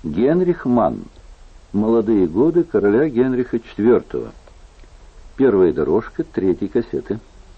Генрих Манн. Молодые годы короля Генриха IV. Первая дорожка третьей кассеты.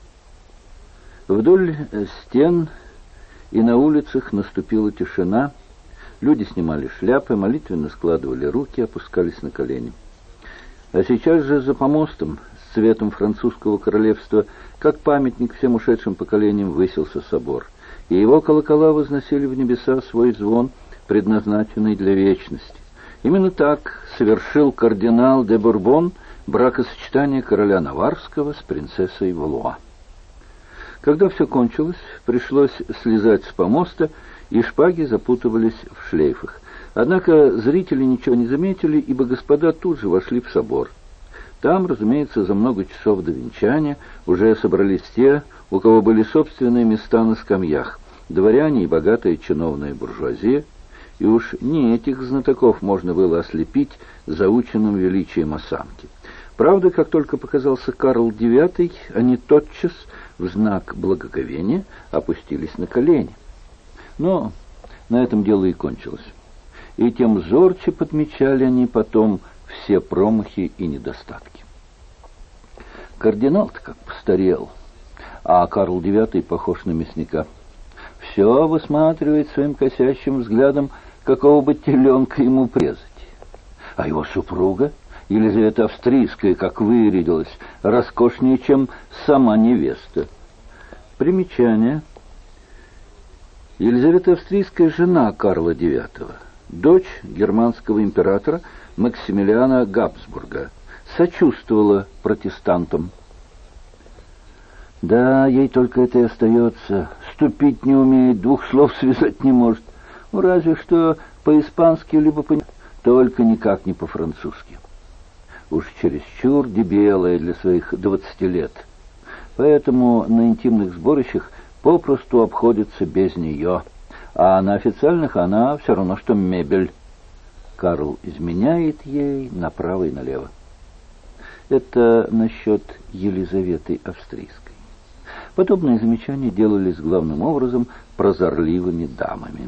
Вдоль стен и на улицах наступила тишина. Люди снимали шляпы, молитвенно складывали руки, опускались на колени. А сейчас же за помостом с цветом французского королевства, как памятник всем ушедшим поколениям, высился собор. И его колокола возносили в небеса свой звон, предназначенный для вечности. Именно так совершил кардинал де Бурбон бракосочетание короля Наварского с принцессой Валуа. Когда все кончилось, пришлось слезать с помоста, и шпаги запутывались в шлейфах. Однако зрители ничего не заметили, ибо господа тут же вошли в собор. Там, разумеется, за много часов до венчания уже собрались те, у кого были собственные места на скамьях, дворяне и богатая чиновная буржуазия, и уж не этих знатоков можно было ослепить заученным величием осанки. Правда, как только показался Карл IX, они тотчас, в знак благоговения, опустились на колени. Но на этом дело и кончилось. И тем зорче подмечали они потом все промахи и недостатки. Кардинал-то как постарел, а Карл IX похож на мясника. Все высматривает своим косящим взглядом, какого бы теленка ему презать. А его супруга, Елизавета Австрийская, как вырядилась, роскошнее, чем сама невеста. Примечание. Елизавета Австрийская — жена Карла IX, дочь германского императора Максимилиана Габсбурга, сочувствовала протестантам. Да, ей только это и остается. Ступить не умеет, двух слов связать не может. Ну, разве что по-испански, либо только никак не по-французски. Уж чересчур дебелая для своих 20 лет. Поэтому на интимных сборищах попросту обходится без нее. А на официальных она все равно, что мебель. Карл изменяет ей направо и налево. Это насчет Елизаветы Австрийской. Подобные замечания делались главным образом прозорливыми дамами.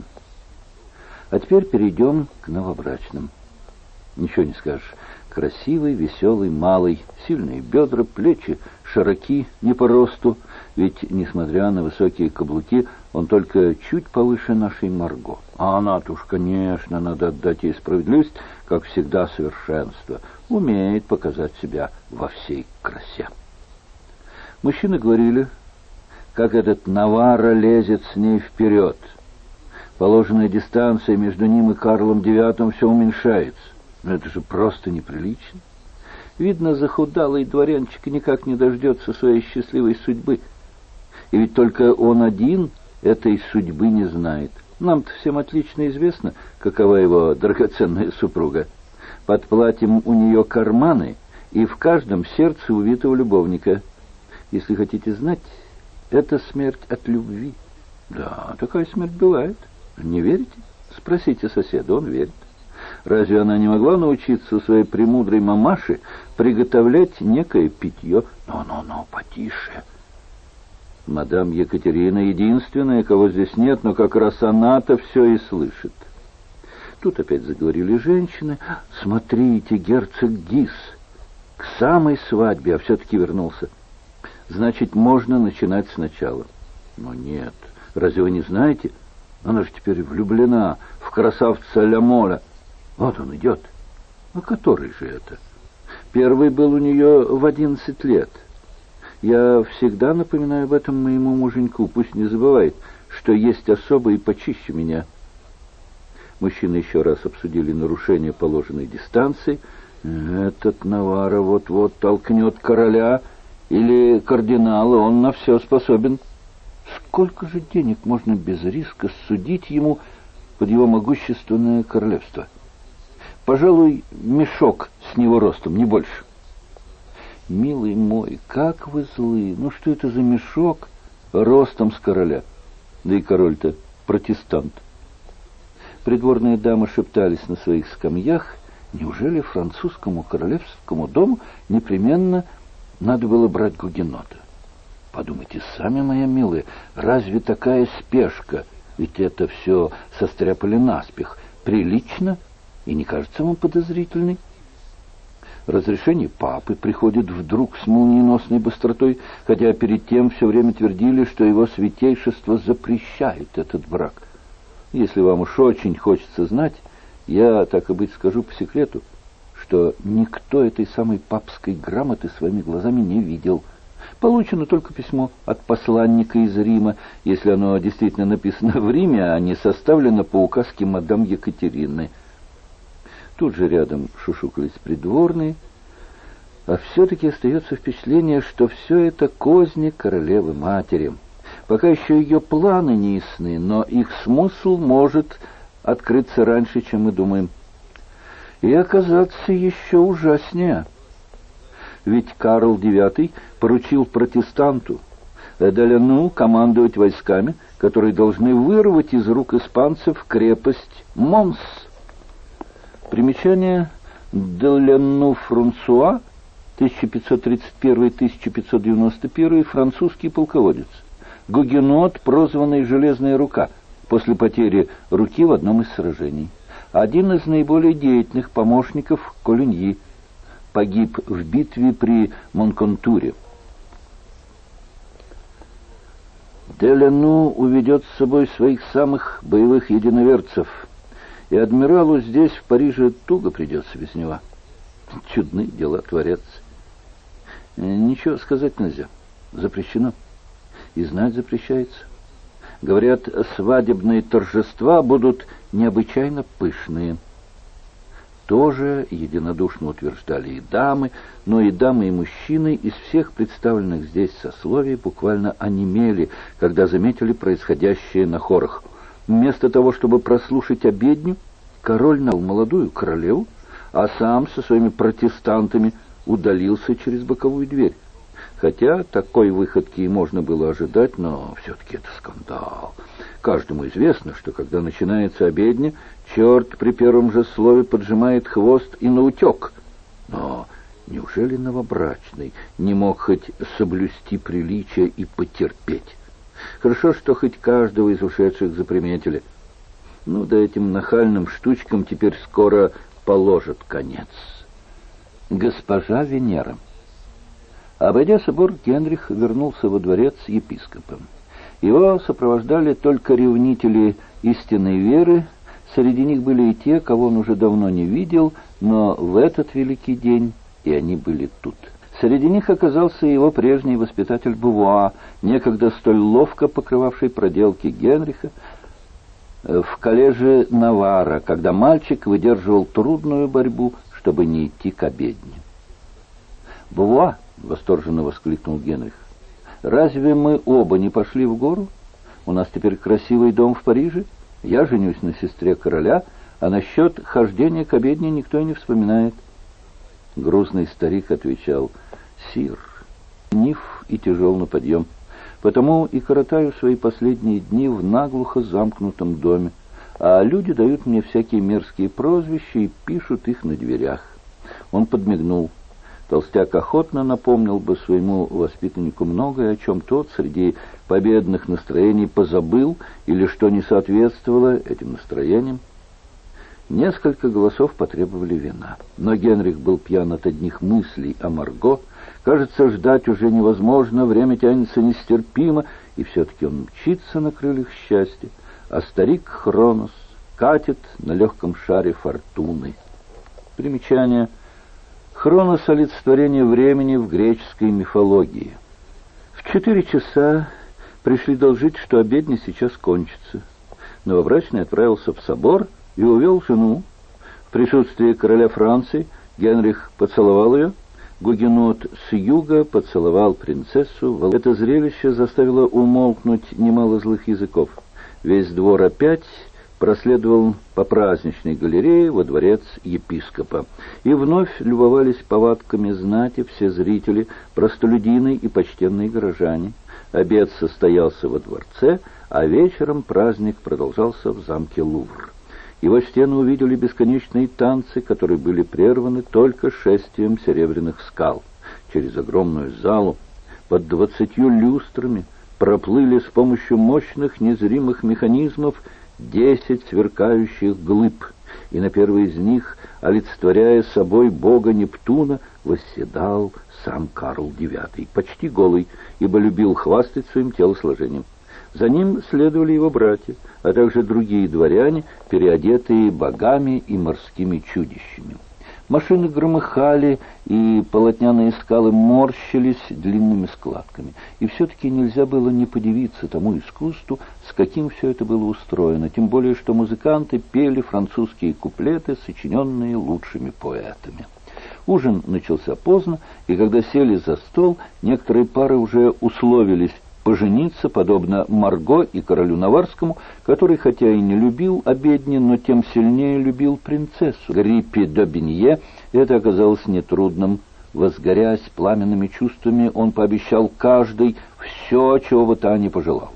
А теперь перейдем к новобрачным. Ничего не скажешь. Красивый, веселый, малый, сильные бедра, плечи широки, не по росту, ведь, несмотря на высокие каблуки, он только чуть повыше нашей Марго. А она-то уж, конечно, надо отдать ей справедливость, как всегда, совершенство, умеет показать себя во всей красе. Мужчины говорили, как этот Наварро лезет с ней вперед. Положенная дистанция между ним и Карлом IX все уменьшается. Но это же просто неприлично. Видно, захудалый дворянчик никак не дождется своей счастливой судьбы. И ведь только он один этой судьбы не знает. Нам-то всем отлично известно, какова его драгоценная супруга. Под платьем у нее карманы, и в каждом сердце увитого любовника. Если хотите знать, это смерть от любви. Да, такая смерть бывает. Не верите? Спросите соседа, он верит. Разве она не могла научиться у своей премудрой мамаши приготовлять некое питье? Но, потише. Мадам Екатерина единственная, кого здесь нет, но как раз она-то все и слышит. Тут опять заговорили женщины. Смотрите, герцог Гис к самой свадьбе, а все-таки вернулся. Значит, можно начинать сначала. Но нет, разве вы не знаете? Она же теперь влюблена в красавца Ля-Моля. Вот он идет. А который же это? Первый был у нее в 11 лет. Я всегда напоминаю об этом моему муженьку. Пусть не забывает, что есть особые почище меня. Мужчины еще раз обсудили нарушение положенной дистанции. Этот Наварро вот-вот толкнет короля или кардинала. Он на все способен. Сколько же денег можно без риска судить ему под его могущественное королевство? Пожалуй, мешок с него ростом, не больше. Милый мой, как вы злы! Ну что это за мешок ростом с короля? Да и король-то протестант. Придворные дамы шептались на своих скамьях. Неужели французскому королевскому дому непременно надо было брать гугенота? Подумайте сами, моя милая, разве такая спешка? Ведь это все состряпали наспех. Прилично? и не кажется вам подозрительной. Разрешение папы приходит вдруг с молниеносной быстротой, хотя перед тем все время твердили, что его святейшество запрещает этот брак. Если вам уж очень хочется знать, я, так и быть, скажу по секрету, что никто этой самой папской грамоты своими глазами не видел. Получено только письмо от посланника из Рима, если оно действительно написано в Риме, а не составлено по указке мадам Екатерины. Тут же рядом шушукались придворные, а все-таки остается впечатление, что все это козни королевы-матери. Пока еще ее планы не ясны, но их смысл может открыться раньше, чем мы думаем. И оказаться еще ужаснее. Ведь Карл IX поручил протестанту Делену командовать войсками, которые должны вырвать из рук испанцев крепость Монс. Примечание: Делену Франсуа, 1531-1591, французский полководец. Гугенот, прозванный «Железная рука», после потери руки в одном из сражений. Один из наиболее деятельных помощников Колиньи. Погиб в битве при Монконтуре. Делену уведет с собой своих самых боевых единоверцев, и адмиралу здесь, в Париже, туго придется без него. Чудные дела творятся. Ничего сказать нельзя. Запрещено. И знать запрещается. Говорят, свадебные торжества будут необычайно пышные. Тоже единодушно утверждали и дамы, но и дамы, и мужчины из всех представленных здесь сословий буквально онемели, когда заметили происходящее на хорах. Вместо того, чтобы прослушать обедню, король навел молодую королеву, а сам со своими протестантами удалился через боковую дверь. Хотя такой выходки и можно было ожидать, но все-таки это скандал. Каждому известно, что когда начинается обедня, черт при первом же слове поджимает хвост и наутек. Но неужели новобрачный не мог хоть соблюсти приличие и потерпеть? Хорошо, что хоть каждого из ушедших заприметили. Ну да этим нахальным штучкам теперь скоро положат конец. Госпожа Венера. Обойдя собор, Генрих вернулся во дворец с епископом. Его сопровождали только ревнители истинной веры. Среди них были и те, кого он уже давно не видел, но в этот великий день и они были тут. Среди них оказался его прежний воспитатель Бувуа, некогда столь ловко покрывавший проделки Генриха в коллеже Навара, когда мальчик выдерживал трудную борьбу, чтобы не идти к обедне. «Бувуа!» — восторженно воскликнул Генрих. «Разве мы оба не пошли в гору? У нас теперь красивый дом в Париже. Я женюсь на сестре короля, а насчет хождения к обедне никто и не вспоминает». Грузный старик отвечал: «Сир, нив и тяжел на подъем, потому и коротаю свои последние дни в наглухо замкнутом доме, а люди дают мне всякие мерзкие прозвища и пишут их на дверях». Он подмигнул. Толстяк охотно напомнил бы своему воспитаннику многое, о чем тот среди победных настроений позабыл или что не соответствовало этим настроениям. Несколько голосов потребовали вина, но Генрих был пьян от одних мыслей о Марго. Кажется, ждать уже невозможно, время тянется нестерпимо, и все-таки он мчится на крыльях счастья, а старик Хронос катит на легком шаре фортуны. Примечание: Хронос — олицетворение времени в греческой мифологии. В 4 часа пришли доложить, что обедня сейчас кончится. Новобрачный отправился в собор и увел жену. В присутствии короля Франции Генрих поцеловал ее, Гугенот с юга поцеловал принцессу. Это зрелище заставило умолкнуть немало злых языков. Весь двор опять проследовал по праздничной галерее во дворец епископа. И вновь любовались повадками знати все зрители, простолюдины и почтенные горожане. Обед состоялся во дворце, а вечером праздник продолжался в замке Лувр. Его стены увидели бесконечные танцы, которые были прерваны только шествием серебряных скал. Через огромную залу под 20 люстрами проплыли с помощью мощных незримых механизмов 10 сверкающих глыб, и и на первой из них, олицетворяя собой бога Нептуна, восседал сам Карл IX, почти голый, ибо любил хвастать своим телосложением. За ним следовали его братья, а также другие дворяне, переодетые богами и морскими чудищами. Машины громыхали, и полотняные скалы морщились длинными складками. И все-таки нельзя было не подивиться тому искусству, с каким все это было устроено, тем более, что музыканты пели французские куплеты, сочиненные лучшими поэтами. Ужин начался поздно, и когда сели за стол, некоторые пары уже условились пожениться, подобно Марго и королю Наварскому, который, хотя и не любил обедни, но тем сильнее любил принцессу. Гриппе d'Aubigné это оказалось нетрудным. Возгорясь пламенными чувствами, он пообещал каждой все, чего бы та ни пожелала.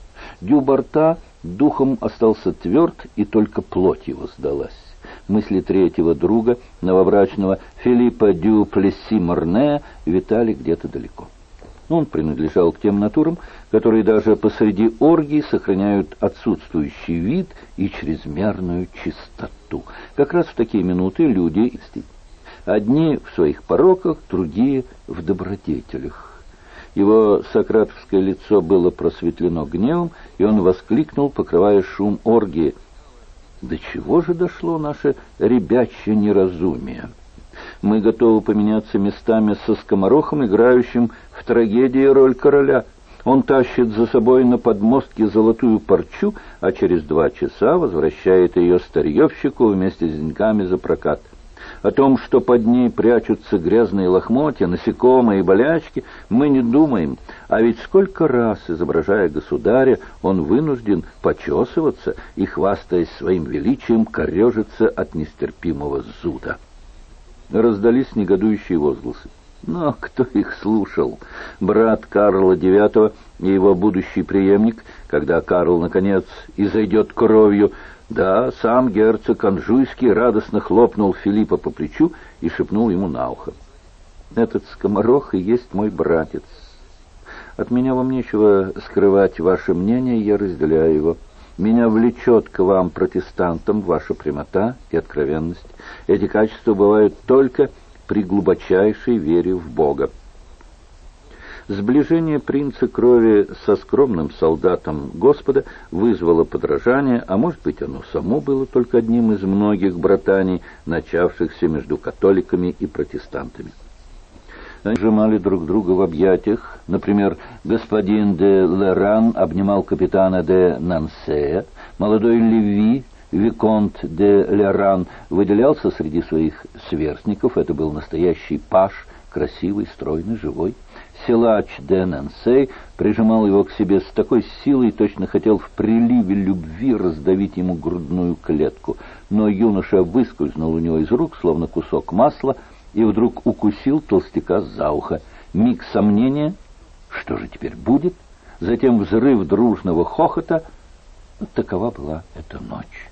Дю Барта духом остался тверд, и только плоть его сдалась. Мысли третьего друга, новобрачного Филиппа дю Плесси-Морне, витали где-то далеко. Он принадлежал к тем натурам, которые даже посреди оргий сохраняют отсутствующий вид и чрезмерную чистоту. Как раз в такие минуты люди одни в своих пороках, другие в добродетелях. Его сократовское лицо было просветлено гневом, и он воскликнул, покрывая шум оргии: «До чего же дошло наше ребячье неразумие? Мы готовы поменяться местами со скоморохом, играющим в трагедии роль короля. Он тащит за собой на подмостке золотую парчу, а через 2 часа возвращает ее старьевщику вместе с деньгами за прокат. О том, что под ней прячутся грязные лохмотья, насекомые и болячки, мы не думаем. А ведь сколько раз, изображая государя, он вынужден почесываться и, хвастаясь своим величием, корежиться от нестерпимого зуда». Раздались негодующие возгласы. Но кто их слушал? Брат Карла IX и его будущий преемник, когда Карл, наконец, изойдет кровью. Да, сам герцог Анжуйский радостно хлопнул Филиппа по плечу и шепнул ему на ухо: «Этот скоморох и есть мой братец. От меня вам нечего скрывать ваше мнение, я разделяю его. Меня влечет к вам, протестантам, ваша прямота и откровенность. Эти качества бывают только при глубочайшей вере в Бога». Сближение принца крови со скромным солдатом Господа вызвало подражание, а может быть, оно само было только одним из многих братаний, начавшихся между католиками и протестантами. Они сжимали друг друга в объятиях. Например, господин де Леран обнимал капитана де Нансея. Молодой Леви, виконт де Леран, выделялся среди своих сверстников. Это был настоящий паж, красивый, стройный, живой. Силач де Нансей прижимал его к себе с такой силой, точно хотел в приливе любви раздавить ему грудную клетку. Но юноша выскользнул у него из рук, словно кусок масла, и вдруг укусил толстяка за ухо. Миг сомнения, что же теперь будет? Затем взрыв дружного хохота. Такова была эта ночь.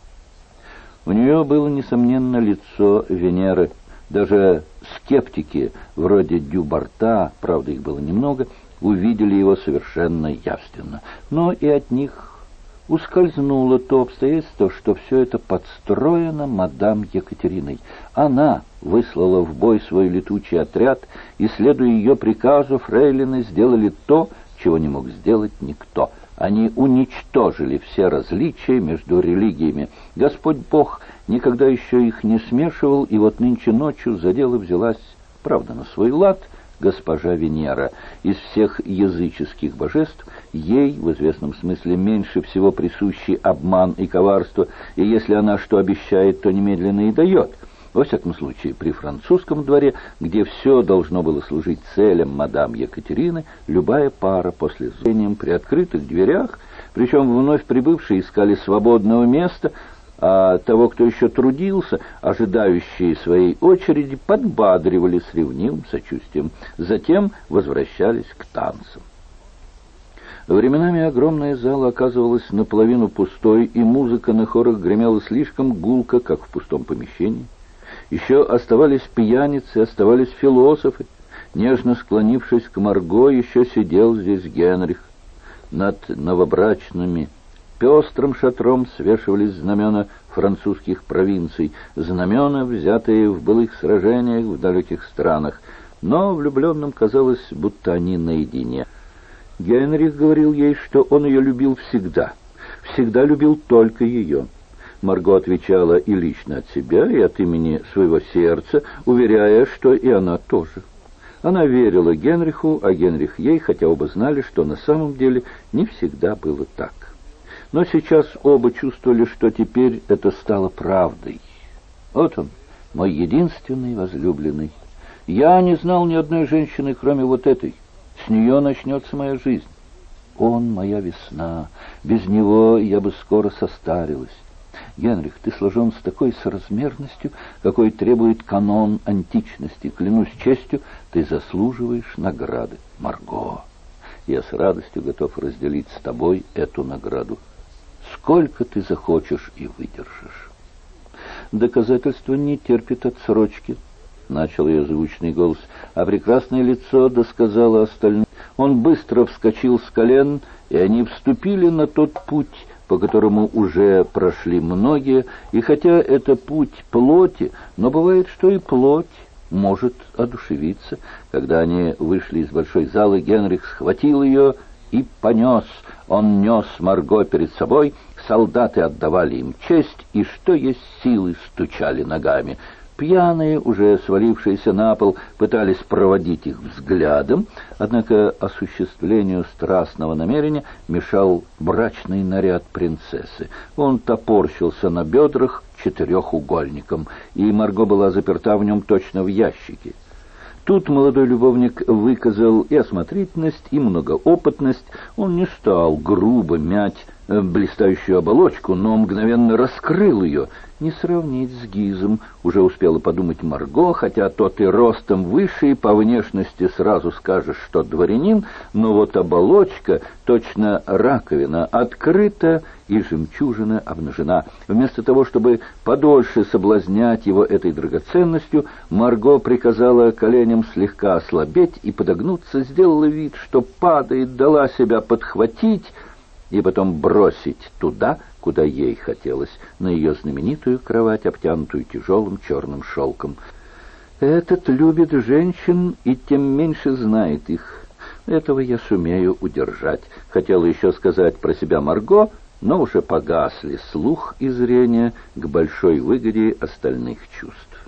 У нее было, несомненно, лицо Венеры. Даже скептики, вроде Дю Барта, правда, их было немного, увидели его совершенно явственно. Но и от них ускользнуло то обстоятельство, что все это подстроено мадам Екатериной. Она выслала в бой свой летучий отряд, и, следуя ее приказу, фрейлины сделали то, чего не мог сделать никто. Они уничтожили все различия между религиями. Господь Бог никогда еще их не смешивал, и вот нынче ночью за дело взялась, правда, на свой лад, госпожа Венера. Из всех языческих божеств ей, в известном смысле, меньше всего присущи обман и коварство, и если она что обещает, то немедленно и дает. Во всяком случае, при французском дворе, где все должно было служить целям мадам Екатерины, любая пара после зрения при открытых дверях, причем вновь прибывшие искали свободного места, а того, кто еще трудился, ожидающие своей очереди, подбадривали с ревнивым сочувствием. Затем возвращались к танцам. Временами огромная зала оказывалась наполовину пустой, и музыка на хорах гремела слишком гулко, как в пустом помещении. Еще оставались пьяницы, оставались философы. Нежно склонившись к Марго, еще сидел здесь Генрих. Над новобрачными пестрым шатром свешивались знамена французских провинций, знамена, взятые в былых сражениях в далеких странах, но влюбленным казалось, будто они наедине. Генрих говорил ей, что он ее любил всегда, всегда любил только ее. Марго отвечала и лично от себя, и от имени своего сердца, уверяя, что и она тоже. Она верила Генриху, а Генрих ей, хотя оба знали, что на самом деле не всегда было так. Но сейчас оба чувствовали, что теперь это стало правдой. Вот он, мой единственный возлюбленный. Я не знал ни одной женщины, кроме вот этой. С нее начнется моя жизнь. Он моя весна. Без него я бы скоро состарилась. Генрих, ты сложен с такой соразмерностью, какой требует канон античности. Клянусь честью, ты заслуживаешь награды. Марго, я с радостью готов разделить с тобой эту награду. Сколько ты захочешь и выдержишь. Доказательство не терпит отсрочки, начал ее звучный голос, а прекрасное лицо досказало остальным. Он быстро вскочил с колен, и они вступили на тот путь, по которому уже прошли многие, и хотя это путь плоти, но бывает, что и плоть может одушевиться. Когда они вышли из большой залы, Генрих схватил ее и понес. Он нес Марго перед собой, солдаты отдавали им честь, и что есть силы стучали ногами. Пьяные, уже свалившиеся на пол, пытались проводить их взглядом, однако осуществлению страстного намерения мешал брачный наряд принцессы. Он топорщился на бедрах четырехугольником, и Марго была заперта в нем точно в ящике. Тут молодой любовник выказал и осмотрительность, и многоопытность. Он не стал грубо мять блистающую оболочку, но мгновенно раскрыл ее. Не сравнить с Гизом, уже успела подумать Марго, хотя тот и ростом выше, и по внешности сразу скажешь, что дворянин, но вот оболочка, точно раковина, открыта и жемчужина обнажена. Вместо того, чтобы подольше соблазнять его этой драгоценностью, Марго приказала коленям слегка ослабеть и подогнуться, сделала вид, что падает, дала себя подхватить и потом бросить туда, куда ей хотелось, на ее знаменитую кровать, обтянутую тяжелым черным шелком. Этот любит женщин и тем меньше знает их. Этого я сумею удержать. Хотела еще сказать про себя Марго, но уже погасли слух и зрение к большой выгоде остальных чувств.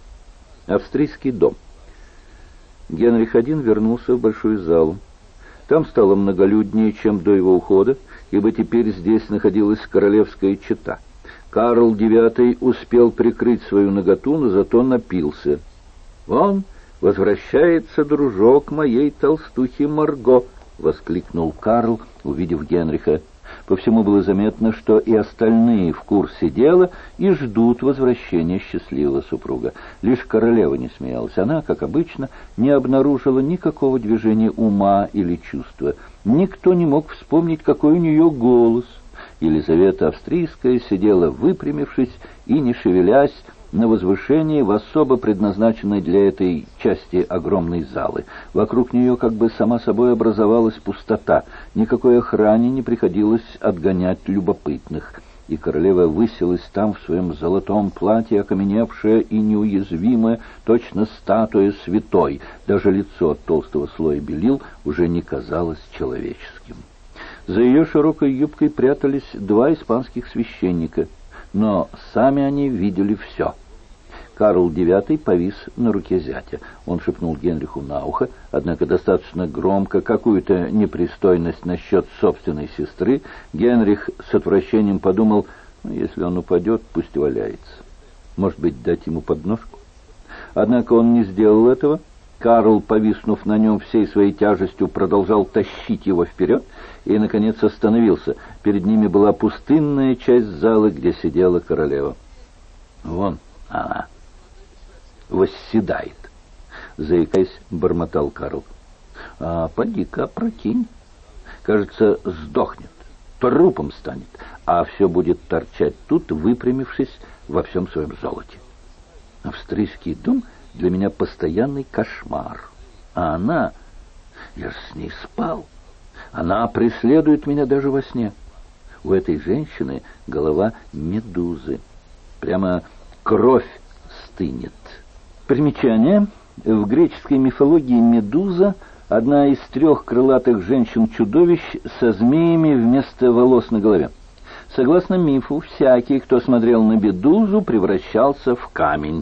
Австрийский дом. Генрих I вернулся в большую залу. Там стало многолюднее, чем до его ухода, ибо теперь здесь находилась королевская чета. Карл IX успел прикрыть свою наготу, но зато напился. «Вон, возвращается дружок моей толстухи Марго!» — воскликнул Карл, увидев Генриха. По всему было заметно, что и остальные в курсе дела и ждут возвращения счастливого супруга. Лишь королева не смеялась. Она, как обычно, не обнаружила никакого движения ума или чувства. Никто не мог вспомнить, какой у нее голос. Елизавета Австрийская сидела, выпрямившись и не шевелясь, на возвышении в особо предназначенной для этой части огромной залы. Вокруг нее как бы сама собой образовалась пустота. Никакой охране не приходилось отгонять любопытных. И королева высилась там в своем золотом платье, окаменевшая и неуязвимая, точно статуя святой. Даже лицо от толстого слоя белил уже не казалось человеческим. За ее широкой юбкой прятались два испанских священника, но сами они видели все. Карл IX повис на руке зятя. Он шепнул Генриху на ухо, однако достаточно громко, какую-то непристойность насчет собственной сестры. Генрих с отвращением подумал, если он упадет, пусть валяется. Может быть, дать ему подножку? Однако он не сделал этого. Карл, повиснув на нем всей своей тяжестью, продолжал тащить его вперед и, наконец, остановился. Перед ними была пустынная часть зала, где сидела королева. «Вон она восседает», — заикаясь, бормотал Карл. «А поди-ка опрокинь. Кажется, сдохнет, трупом станет, а все будет торчать тут, выпрямившись во всем своем золоте. Австрийский дом для меня постоянный кошмар. А она... Я же с ней спал. Она преследует меня даже во сне. У этой женщины голова медузы. Прямо кровь стынет. Примечание. В греческой мифологии Медуза — одна из 3 крылатых женщин-чудовищ со змеями вместо волос на голове. Согласно мифу, всякий, кто смотрел на Медузу, превращался в камень.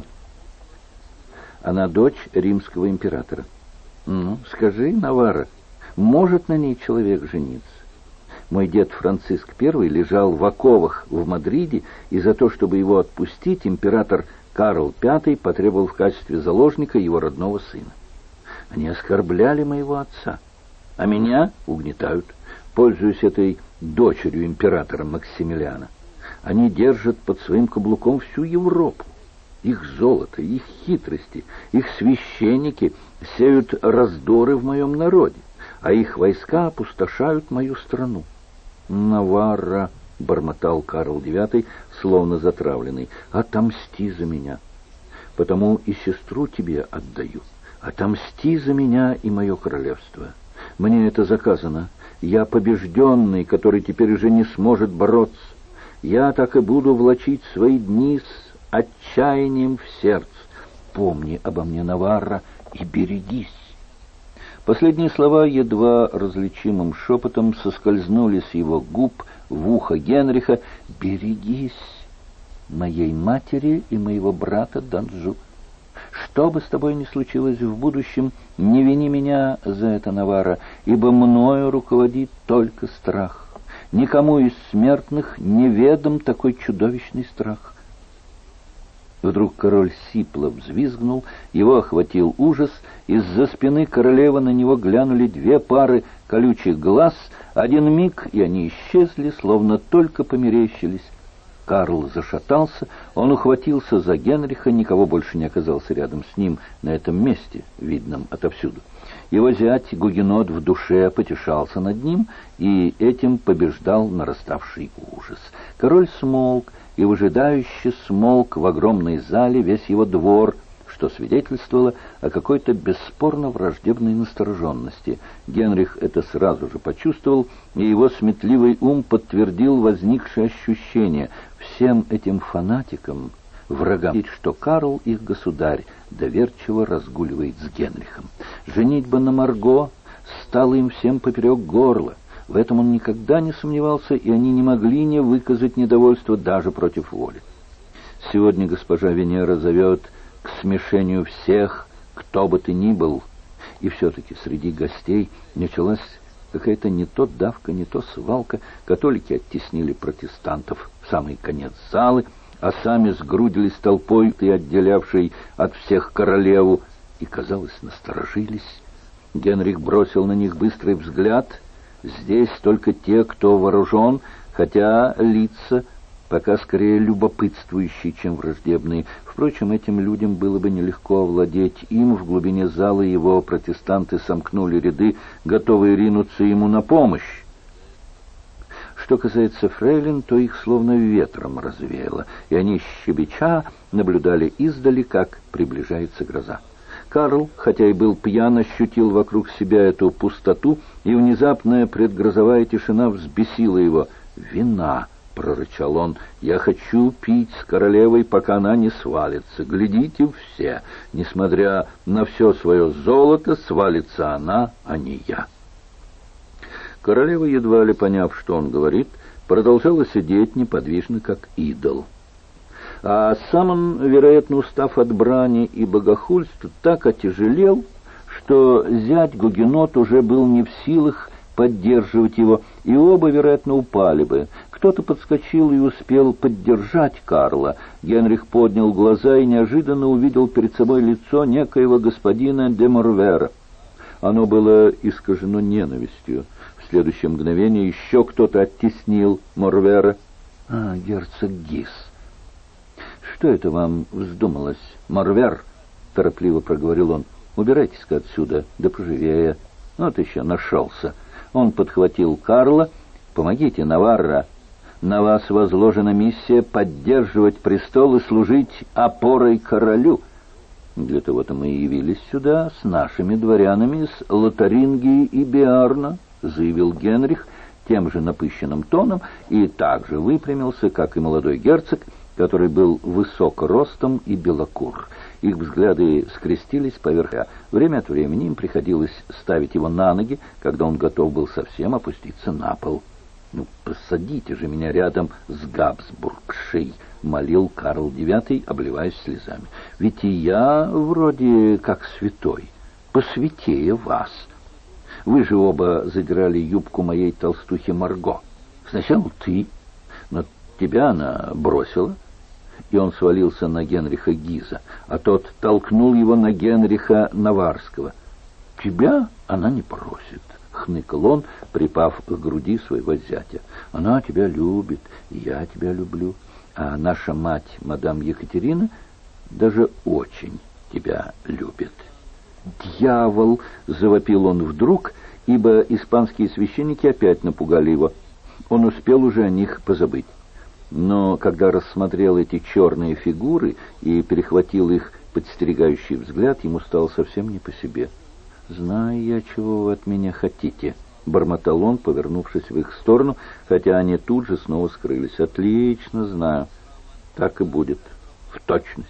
Она дочь римского императора. Ну, скажи, Наварра, может на ней человек жениться? Мой дед Франциск I лежал в оковах в Мадриде, и за то, чтобы его отпустить, император Карл V потребовал в качестве заложника его родного сына. Они оскорбляли моего отца, а меня угнетают, пользуясь этой дочерью императора Максимилиана. Они держат под своим каблуком всю Европу. Их золото, их хитрости, их священники сеют раздоры в моем народе, а их войска опустошают мою страну. Наварра, — бормотал Карл IX, словно затравленный, — отомсти за меня. Потому и сестру тебе отдаю. Отомсти за меня и мое королевство. Мне это заказано. Я побежденный, который теперь уже не сможет бороться. Я так и буду влачить свои дни с отчаянием в сердце. Помни обо мне, Наварра, и берегись. Последние слова едва различимым шепотом соскользнули с его губ в ухо Генриха. «Берегись моей матери и моего брата Данджу. Что бы с тобой ни случилось в будущем, не вини меня за это, Наварра, ибо мною руководит только страх. Никому из смертных не ведом такой чудовищный страх». Вдруг король сипло взвизгнул, его охватил ужас. Из-за спины королевы на него глянули 2 пары колючих глаз. Один миг, и они исчезли, словно только померещились. Карл зашатался, он ухватился за Генриха, никого больше не оказался рядом с ним на этом месте, видном отовсюду. Его зять, гугенот, в душе потешался над ним и этим побеждал нараставший ужас. Король смолк, и выжидающе смолк в огромной зале весь его двор, что свидетельствовало о какой-то бесспорно враждебной настороженности. Генрих это сразу же почувствовал, и его сметливый ум подтвердил возникшее ощущение. Всем этим фанатикам, врагам, что Карл, их государь, доверчиво разгуливает с Генрихом. Женитьба на Марго стала им всем поперек горла. В этом он никогда не сомневался, и они не могли не выказать недовольство даже против воли. Сегодня госпожа Венера зовет к смешению всех, кто бы ты ни был. И все-таки среди гостей началась какая-то не то давка, не то свалка. Католики оттеснили протестантов в самый конец залы, а сами сгрудились толпой, и отделявшей от всех королеву, и, казалось, насторожились. Генрих бросил на них быстрый взгляд. Здесь только те, кто вооружен, хотя лица пока скорее любопытствующие, чем враждебные. Впрочем, этим людям было бы нелегко овладеть им. В глубине зала его протестанты сомкнули ряды, готовые ринуться ему на помощь. Что касается фрейлин, то их словно ветром развеяло, и они, щебеча, наблюдали издали, как приближается гроза. Карл, хотя и был пьян, ощутил вокруг себя эту пустоту, и внезапная предгрозовая тишина взбесила его. «Вина!» — прорычал он. «Я хочу пить с королевой, пока она не свалится. Глядите все! Несмотря на все свое золото, свалится она, а не я!» Королева, едва ли поняв, что он говорит, продолжала сидеть неподвижно, как идол. А сам он, вероятно, устав от брани и богохульств, так отяжелел, что зять гугенот уже был не в силах поддерживать его, и оба, вероятно, упали бы. Кто-то подскочил и успел поддержать Карла. Генрих поднял глаза и неожиданно увидел перед собой лицо некоего господина де Морвера. Оно было искажено ненавистью. В следующее мгновение еще кто-то оттеснил Морвера. Герцог Гис. «Что это вам вздумалось, Морвер?» — торопливо проговорил он. «Убирайтесь-ка отсюда, да поживее. Вот еще нашелся». Он подхватил Карла. «Помогите, Наварра. На вас возложена миссия поддерживать престол и служить опорой королю. Для того-то мы и явились сюда с нашими дворянами из Лотарингии и Биарна», — заявил Генрих, тем же напыщенным тоном и так же выпрямился, как и молодой герцог, который был высок ростом и белокур. Их взгляды скрестились поверх. Время от времени им приходилось ставить его на ноги, когда он готов был совсем опуститься на пол. «Ну, посадите же меня рядом с Габсбургшей», — молил Карл IX, обливаясь слезами. «Ведь и я вроде как святой, посвятее вас. Вы же оба задрали юбку моей толстухи Марго. Сначала ты, но тебя она бросила». И он свалился на Генриха Гиза, а тот толкнул его на Генриха Наварского. «Тебя она не просит», — хныкал он, припав к груди своего зятя. «Она тебя любит, и я тебя люблю, а наша мать, мадам Екатерина, даже очень тебя любит». «Дьявол!» — завопил он вдруг, ибо испанские священники опять напугали его. Он успел уже о них позабыть. Но когда рассмотрел эти черные фигуры и перехватил их подстерегающий взгляд, ему стало совсем не по себе. «Знаю я, чего вы от меня хотите», — бормотал он, повернувшись в их сторону, хотя они тут же снова скрылись. «Отлично знаю. Так и будет. В точности.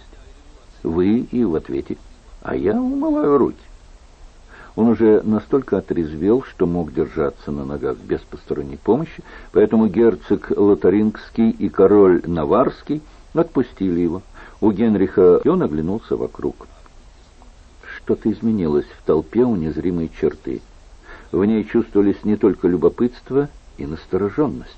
Вы и в ответе. А я умываю руки». Он уже настолько отрезвел, что мог держаться на ногах без посторонней помощи, поэтому герцог Лотарингский и король Наварский отпустили его. У Генриха он оглянулся вокруг. Что-то изменилось в толпе у незримой черты. В ней чувствовались не только любопытство и настороженность.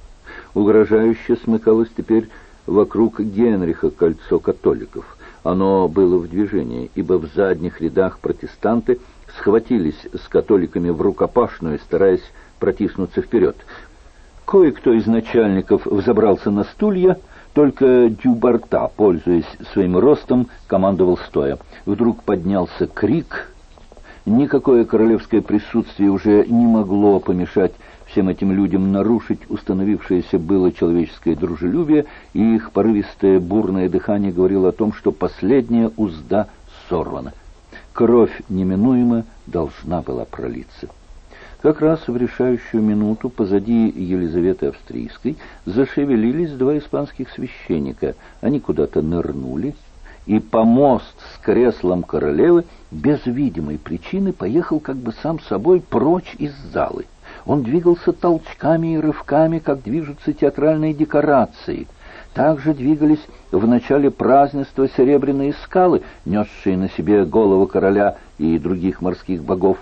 Угрожающе смыкалось теперь вокруг Генриха кольцо католиков. Оно было в движении, ибо в задних рядах протестанты схватились с католиками в рукопашную, стараясь протиснуться вперед. Кое-кто из начальников взобрался на стулья, только Дюбарта, пользуясь своим ростом, командовал стоя. Вдруг поднялся крик. Никакое королевское присутствие уже не могло помешать всем этим людям нарушить установившееся было человеческое дружелюбие, и их порывистое бурное дыхание говорило о том, что последняя узда сорвана. Кровь неминуемо должна была пролиться. Как раз в решающую минуту позади Елизаветы Австрийской зашевелились два испанских священника. Они куда-то нырнули, и помост с креслом королевы без видимой причины поехал как бы сам собой прочь из залы. Он двигался толчками и рывками, как движутся театральные декорации. Также двигались в начале празднества серебряные скалы, несшие на себе голову короля и других морских богов.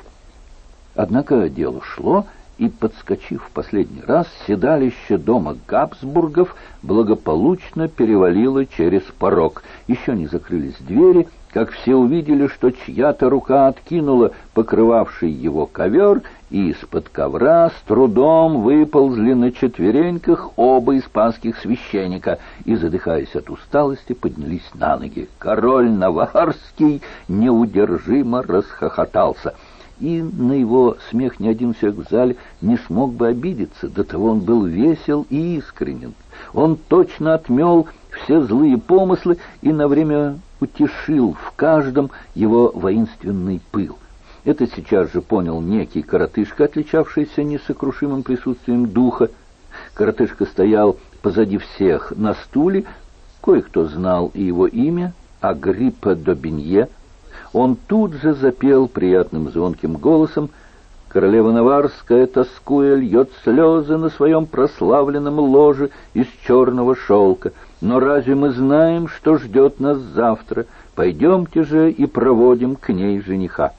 Однако дело шло, и, подскочив в последний раз, седалище дома Габсбургов благополучно перевалило через порог. Еще не закрылись двери, как все увидели, что чья-то рука откинула покрывавший его ковер, и из-под ковра с трудом выползли на четвереньках оба испанских священника и, задыхаясь от усталости, поднялись на ноги. Король Наварский неудержимо расхохотался, и на его смех ни один человек в зале не смог бы обидеться, до того он был весел и искренен. Он точно отмел все злые помыслы и на время утешил в каждом его воинственный пыл. Это сейчас же понял некий коротышка, отличавшийся несокрушимым присутствием духа. Коротышка стоял позади всех на стуле, кое-кто знал и его имя — Агриппа d'Aubigné. Он тут же запел приятным звонким голосом: «Королева Наварская, тоскуя, льет слезы на своем прославленном ложе из черного шелка. Но разве мы знаем, что ждет нас завтра? Пойдемте же и проводим к ней жениха».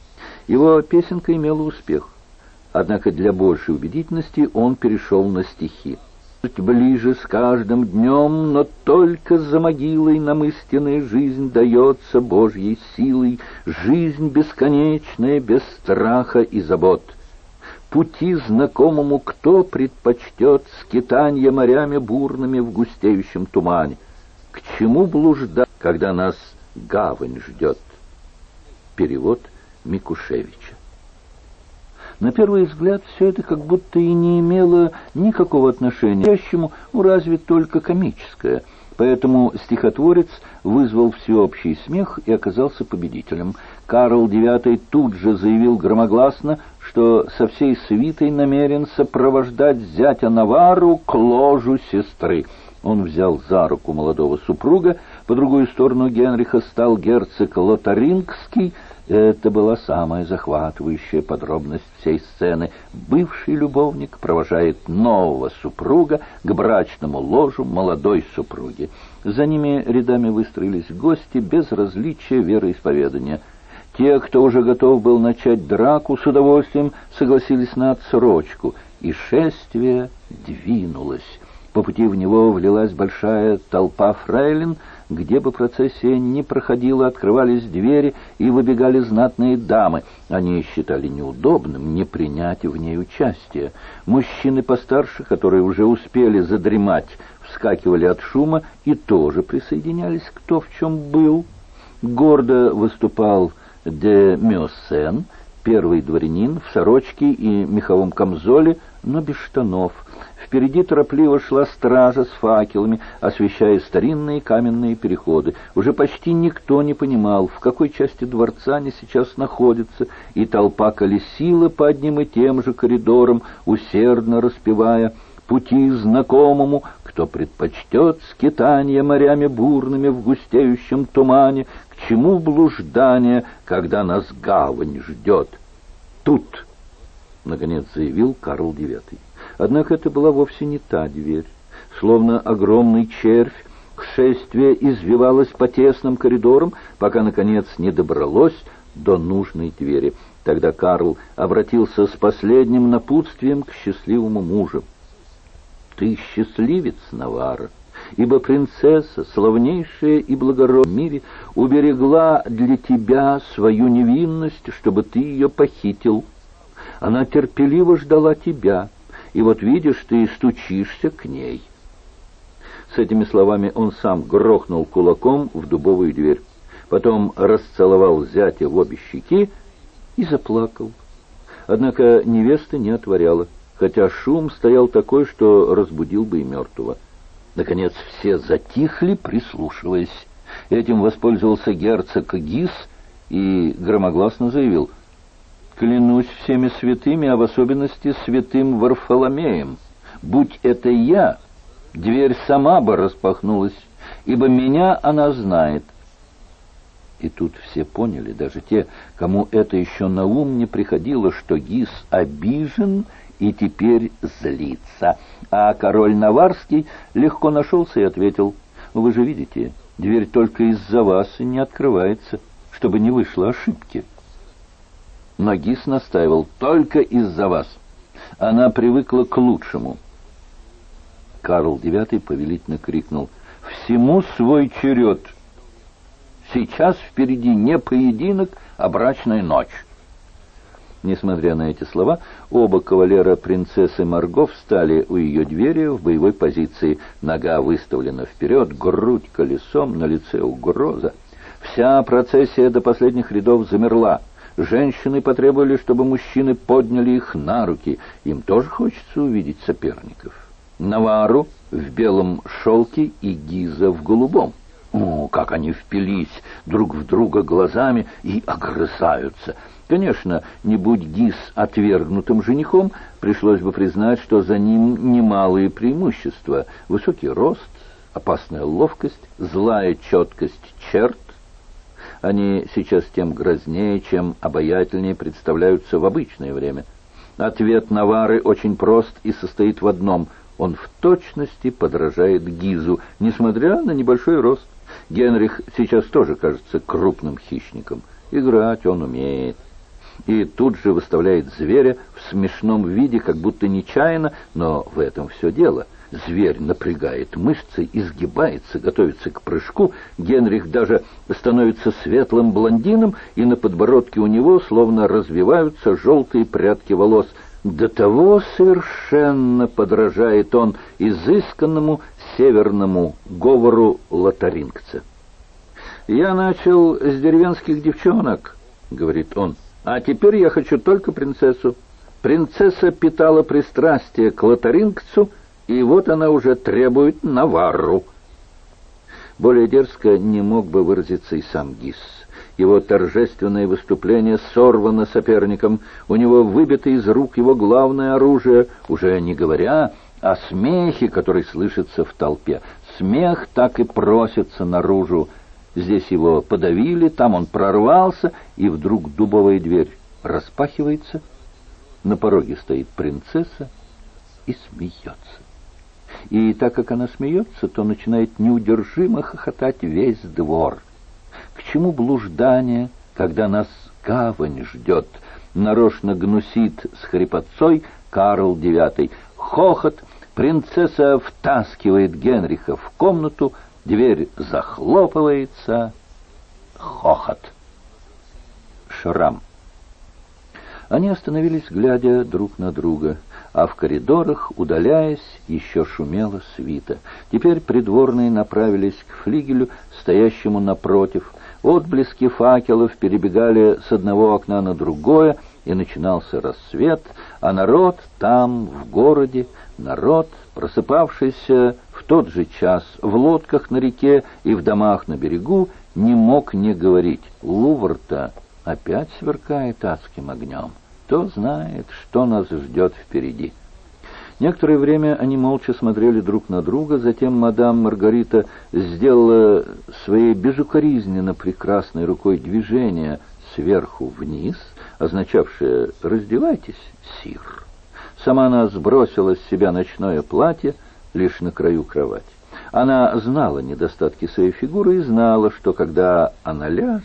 Его песенка имела успех, однако для большей убедительности он перешел на стихи. «Ближе с каждым днем, но только за могилой нам истинная жизнь дается Божьей силой, жизнь бесконечная, без страха и забот. Пути знакомому кто предпочтет скитанье морями бурными в густеющем тумане? К чему блуждать, когда нас гавань ждет?» Перевод Микушевича. На первый взгляд все это как будто и не имело никакого отношения к настоящему, разве только комическое. Поэтому стихотворец вызвал всеобщий смех и оказался победителем. Карл IX тут же заявил громогласно, что со всей свитой намерен сопровождать зятя Наварру к ложу сестры. Он взял за руку молодого супруга, по другую сторону Генриха стал герцог Лотарингский. Это была самая захватывающая подробность всей сцены. Бывший любовник провожает нового супруга к брачному ложу молодой супруги. За ними рядами выстроились гости без различия вероисповедания. Те, кто уже готов был начать драку, с удовольствием согласились на отсрочку, и шествие двинулось. По пути в него влилась большая толпа фрейлин. Где бы процессия ни проходила, открывались двери и выбегали знатные дамы. Они считали неудобным не принять в ней участие. Мужчины постарше, которые уже успели задремать, вскакивали от шума и тоже присоединялись кто в чем был. Гордо выступал де Мюссен, первый дворянин в сорочке и меховом камзоле, но без штанов. Впереди торопливо шла стража с факелами, освещая старинные каменные переходы. Уже почти никто не понимал, в какой части дворца они сейчас находятся, и толпа колесила по одним и тем же коридорам, усердно распевая «Пути знакомому, кто предпочтет скитание морями бурными в густеющем тумане, к чему блуждание, когда нас гавань ждет». «Тут», — наконец заявил Карл IX. Однако это была вовсе не та дверь. Словно огромный червь, шествие извивалось по тесным коридорам, пока, наконец, не добралось до нужной двери. Тогда Карл обратился с последним напутствием к счастливому мужу. «Ты счастливец, Наварра, ибо принцесса, славнейшая и благородная в мире, уберегла для тебя свою невинность, чтобы ты ее похитил. Она терпеливо ждала тебя, и вот видишь, ты стучишься к ней». С этими словами он сам грохнул кулаком в дубовую дверь. Потом расцеловал зятя в обе щеки и заплакал. Однако невеста не отворяла, хотя шум стоял такой, что разбудил бы и мертвого. Наконец все затихли, прислушиваясь. Этим воспользовался герцог Гис и громогласно заявил: «Клянусь всеми святыми, а в особенности святым Варфоломеем, будь это я, дверь сама бы распахнулась, ибо меня она знает». И тут все поняли, даже те, кому это еще на ум не приходило, что Гис обижен и теперь злится. А король Наварский легко нашелся и ответил: «Вы же видите, дверь только из-за вас и не открывается, чтобы не вышло ошибки». Но Гис настаивал: «Только из-за вас. Она привыкла к лучшему». Карл IX повелительно крикнул: «Всему свой черед! Сейчас впереди не поединок, а брачная ночь». Несмотря на эти слова, оба кавалера принцессы Марго встали у ее двери в боевой позиции. Нога выставлена вперед, грудь колесом, на лице угроза. Вся процессия до последних рядов замерла. Женщины потребовали, чтобы мужчины подняли их на руки. Им тоже хочется увидеть соперников. Наварру в белом шелке и Гиза в голубом. О, как они впились друг в друга глазами и огрызаются! Конечно, не будь Гис отвергнутым женихом, пришлось бы признать, что за ним немалые преимущества. Высокий рост, опасная ловкость, злая четкость черт. Они сейчас тем грознее, чем обаятельнее представляются в обычное время. Ответ Наварры очень прост и состоит в одном: он в точности подражает Гизу, несмотря на небольшой рост. Генрих сейчас тоже кажется крупным хищником. Играть он умеет. И тут же выставляет зверя в смешном виде, как будто нечаянно, но в этом все дело. Зверь напрягает мышцы, изгибается, готовится к прыжку. Генрих даже становится светлым блондином, и на подбородке у него словно развиваются желтые прядки волос. До того совершенно подражает он изысканному северному говору лотарингца. «Я начал с деревенских девчонок», — говорит он, — «а теперь я хочу только принцессу». Принцесса питала пристрастие к лотарингцу, и вот она уже требует Наварру. Более дерзко не мог бы выразиться и сам Гисс. Его торжественное выступление сорвано соперником, у него выбито из рук его главное оружие, уже не говоря о смехе, который слышится в толпе. Смех так и просится наружу. Здесь его подавили, там он прорвался, и вдруг дубовая дверь распахивается. На пороге стоит принцесса и смеется. И так как она смеется, то начинает неудержимо хохотать весь двор. К чему блуждание, когда нас гавань ждет? Нарочно гнусит с хрипотцой Карл IX. Хохот. Принцесса втаскивает Генриха в комнату, дверь захлопывается. Хохот. Шрам. Они остановились, глядя друг на друга, а в коридорах, удаляясь, еще шумела свита. Теперь придворные направились к флигелю, стоящему напротив. Отблески факелов перебегали с одного окна на другое, и начинался рассвет, а народ там, в городе, народ, просыпавшийся в тот же час в лодках на реке и в домах на берегу, не мог не говорить: Лувр-то опять сверкает адским огнем. Кто знает, что нас ждет впереди. Некоторое время они молча смотрели друг на друга, затем мадам Маргарита сделала своей безукоризненно прекрасной рукой движение сверху вниз, означавшее «раздевайтесь, сир». Сама она сбросила с себя ночное платье лишь на краю кровати. Она знала недостатки своей фигуры и знала, что когда она ляжет,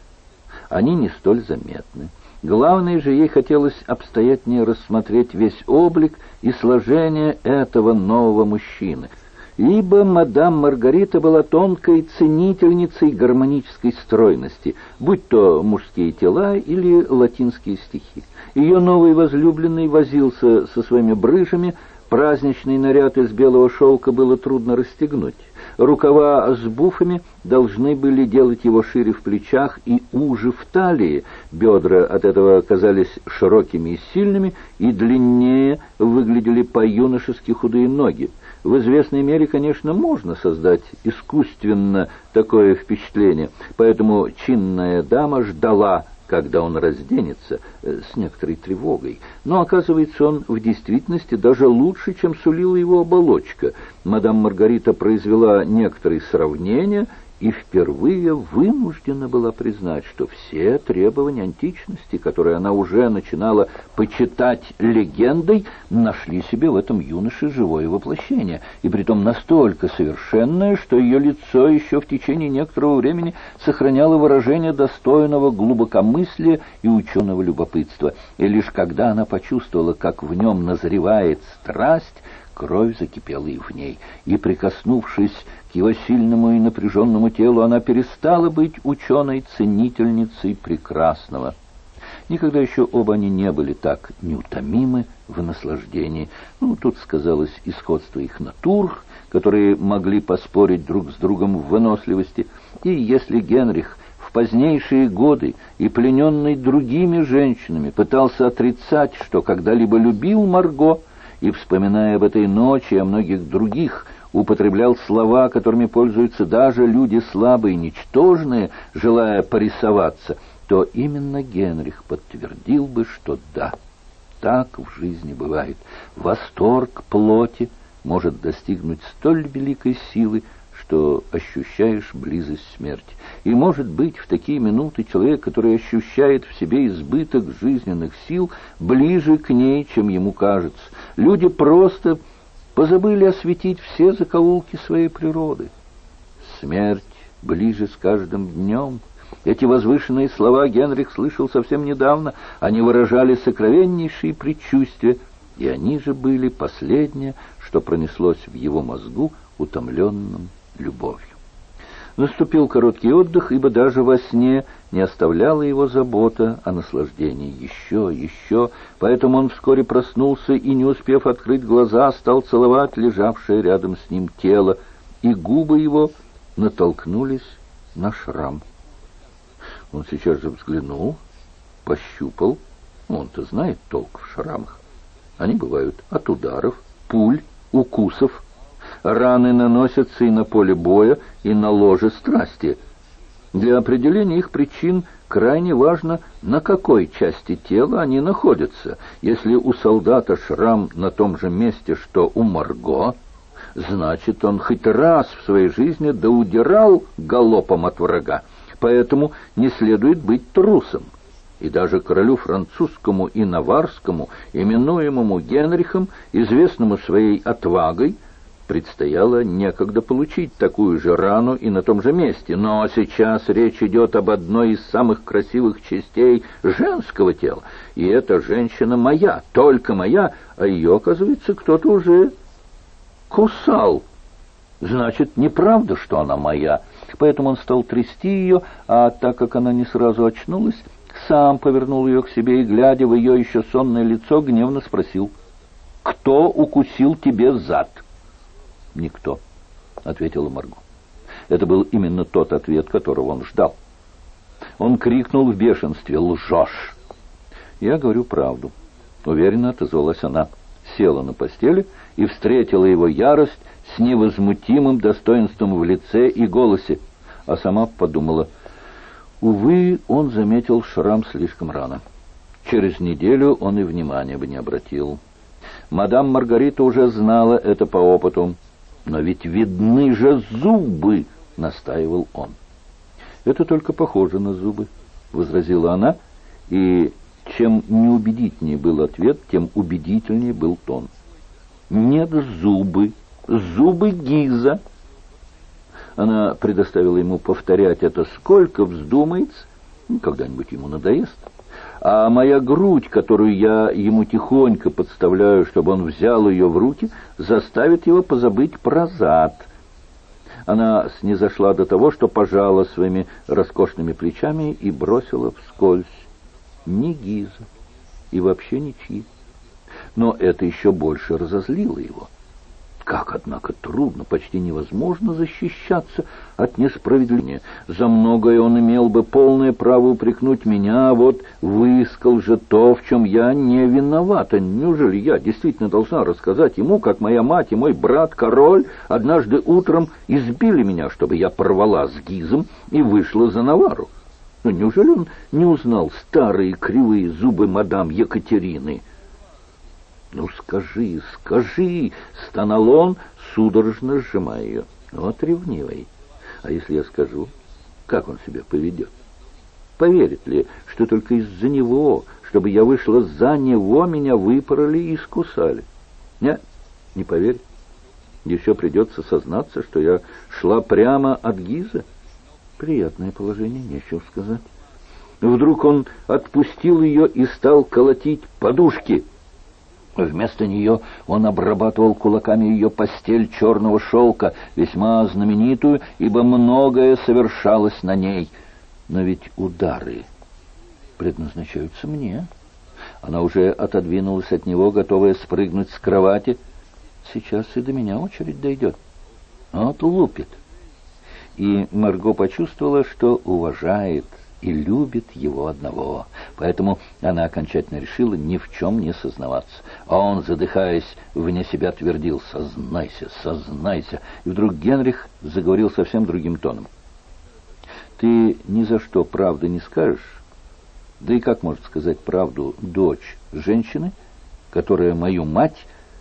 они не столь заметны. Главное же, ей хотелось обстоятельнее рассмотреть весь облик и сложение этого нового мужчины, ибо мадам Маргарита была тонкой ценительницей гармонической стройности, будь то мужские тела или латинские стихи. Ее новый возлюбленный возился со своими брыжами, праздничный наряд из белого шелка было трудно расстегнуть. Рукава с буфами должны были делать его шире в плечах и уже в талии. Бедра от этого казались широкими и сильными, и длиннее выглядели по-юношески худые ноги. В известной мере, конечно, можно создать искусственно такое впечатление, поэтому чинная дама ждала, когда он разденется, с некоторой тревогой. Но, оказывается, он в действительности даже лучше, чем сулила его оболочка. Мадам Маргарита произвела некоторые сравнения и впервые вынуждена была признать, что все требования античности, которые она уже начинала почитать легендой, нашли себе в этом юноше живое воплощение, и притом настолько совершенное, что ее лицо еще в течение некоторого времени сохраняло выражение достойного глубокомыслия и ученого любопытства. И лишь когда она почувствовала, как в нем назревает страсть, кровь закипела и в ней, и, прикоснувшись к его сильному и напряженному телу, она перестала быть ученой-ценительницей прекрасного. Никогда еще оба они не были так неутомимы в наслаждении. Тут сказалось и сходство их натур, которые могли поспорить друг с другом в выносливости. И если Генрих в позднейшие годы и плененный другими женщинами пытался отрицать, что когда-либо любил Марго, и, вспоминая об этой ночи и о многих других, употреблял слова, которыми пользуются даже люди слабые и ничтожные, желая порисоваться, то именно Генрих подтвердил бы, что да, так в жизни бывает. Восторг плоти может достигнуть столь великой силы, что ощущаешь близость смерти. И, может быть, в такие минуты человек, который ощущает в себе избыток жизненных сил, ближе к ней, чем ему кажется. Люди просто позабыли осветить все закоулки своей природы. Смерть ближе с каждым днем. Эти возвышенные слова Генрих слышал совсем недавно. Они выражали сокровеннейшие предчувствия, и они же были последнее, что пронеслось в его мозгу, утомленном любовью. Наступил короткий отдых, ибо даже во сне не оставляла его забота о наслаждении. Еще, поэтому он вскоре проснулся и, не успев открыть глаза, стал целовать лежавшее рядом с ним тело, и губы его натолкнулись на шрам. Он сейчас же взглянул, пощупал. Он-то знает толк в шрамах. Они бывают от ударов, пуль, укусов. Раны наносятся и на поле боя, и на ложе страсти. Для определения их причин крайне важно, на какой части тела они находятся. Если у солдата шрам на том же месте, что у Марго, значит, он хоть раз в своей жизни доудирал галопом от врага. Поэтому не следует быть трусом. И даже королю французскому и наварскому, именуемому Генрихом, известному своей отвагой, предстояло некогда получить такую же рану и на том же месте. Но сейчас речь идет об одной из самых красивых частей женского тела. И эта женщина моя, только моя, а ее, оказывается, кто-то уже кусал. Значит, неправда, что она моя. Поэтому он стал трясти ее, а так как она не сразу очнулась, сам повернул ее к себе и, глядя в ее еще сонное лицо, гневно спросил: «Кто укусил тебе зад?» «Никто», — ответила Марго. Это был именно тот ответ, которого он ждал. Он крикнул в бешенстве: «Лжешь!» «Я говорю правду», — уверенно отозвалась она, села на постели и встретила его ярость с невозмутимым достоинством в лице и голосе, а сама подумала: увы, он заметил шрам слишком рано. Через неделю он и внимания бы не обратил. Мадам Маргарита уже знала это по опыту. «Но ведь видны же зубы!» — настаивал он. «Это только похоже на зубы», — возразила она, и чем неубедительнее был ответ, тем убедительнее был тон. «Нет, зубы Гиза». Она предоставила ему повторять это сколько вздумается, когда-нибудь ему надоест. А моя грудь, которую я ему тихонько подставляю, чтобы он взял ее в руки, заставит его позабыть про зад. Она снизошла до того, что пожала своими роскошными плечами и бросила вскользь: ни Гиза и вообще ничьи. Но это еще больше разозлило его. Как, однако, трудно, почти невозможно защищаться от несправедливости. За многое он имел бы полное право упрекнуть меня, а вот выискал же то, в чем я не виновата. Неужели я действительно должна рассказать ему, как моя мать и мой брат, король, однажды утром избили меня, чтобы я порвала с Гизом и вышла за Навару? Но неужели он не узнал старые кривые зубы мадам Екатерины? «Ну, скажи!» — стонал он, судорожно сжимая ее. Вот ревнивый. А если я скажу, как он себя поведет? Поверит ли, что только из-за него, чтобы я вышла за него, меня выпороли и искусали? Нет, не поверит. Еще придется сознаться, что я шла прямо от Гиза. Приятное положение, нечего сказать. Вдруг он отпустил ее и стал колотить подушки. Вместо нее он обрабатывал кулаками ее постель черного шелка, весьма знаменитую, ибо многое совершалось на ней. Но ведь удары предназначаются мне. Она уже отодвинулась от него, готовая спрыгнуть с кровати. Сейчас и до меня очередь дойдет. Вот лупит. И Марго почувствовала, что уважает и любит его одного. Поэтому она окончательно решила ни в чем не сознаваться. А он, задыхаясь, вне себя твердил: «Сознайся, сознайся». И вдруг Генрих заговорил совсем другим тоном: «Ты ни за что правды не скажешь? Да и как может сказать правду дочь женщины, которая мою мать...»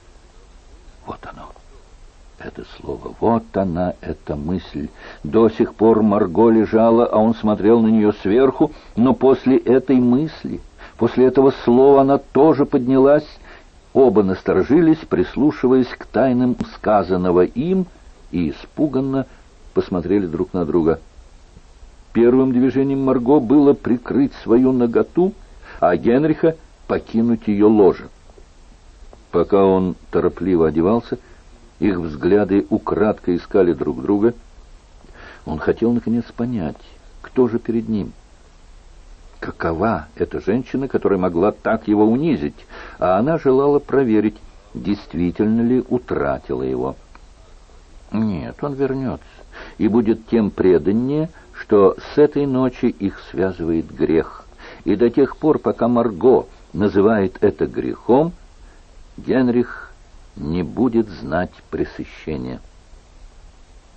Вот оно. Это слово, вот она, эта мысль. До сих пор Марго лежала, а он смотрел на нее сверху, но после этой мысли, после этого слова она тоже поднялась. Оба насторожились, прислушиваясь к тайнам сказанного им, и испуганно посмотрели друг на друга. Первым движением Марго было прикрыть свою наготу, а Генриха покинуть ее ложе. Пока он торопливо одевался, их взгляды украдкой искали друг друга. Он хотел, наконец, понять, кто же перед ним. Какова эта женщина, которая могла так его унизить? А она желала проверить, действительно ли утратила его. Нет, он вернется, и будет тем преданнее, что с этой ночи их связывает грех. И до тех пор, пока Марго называет это грехом, Генрих не будет знать пресыщения.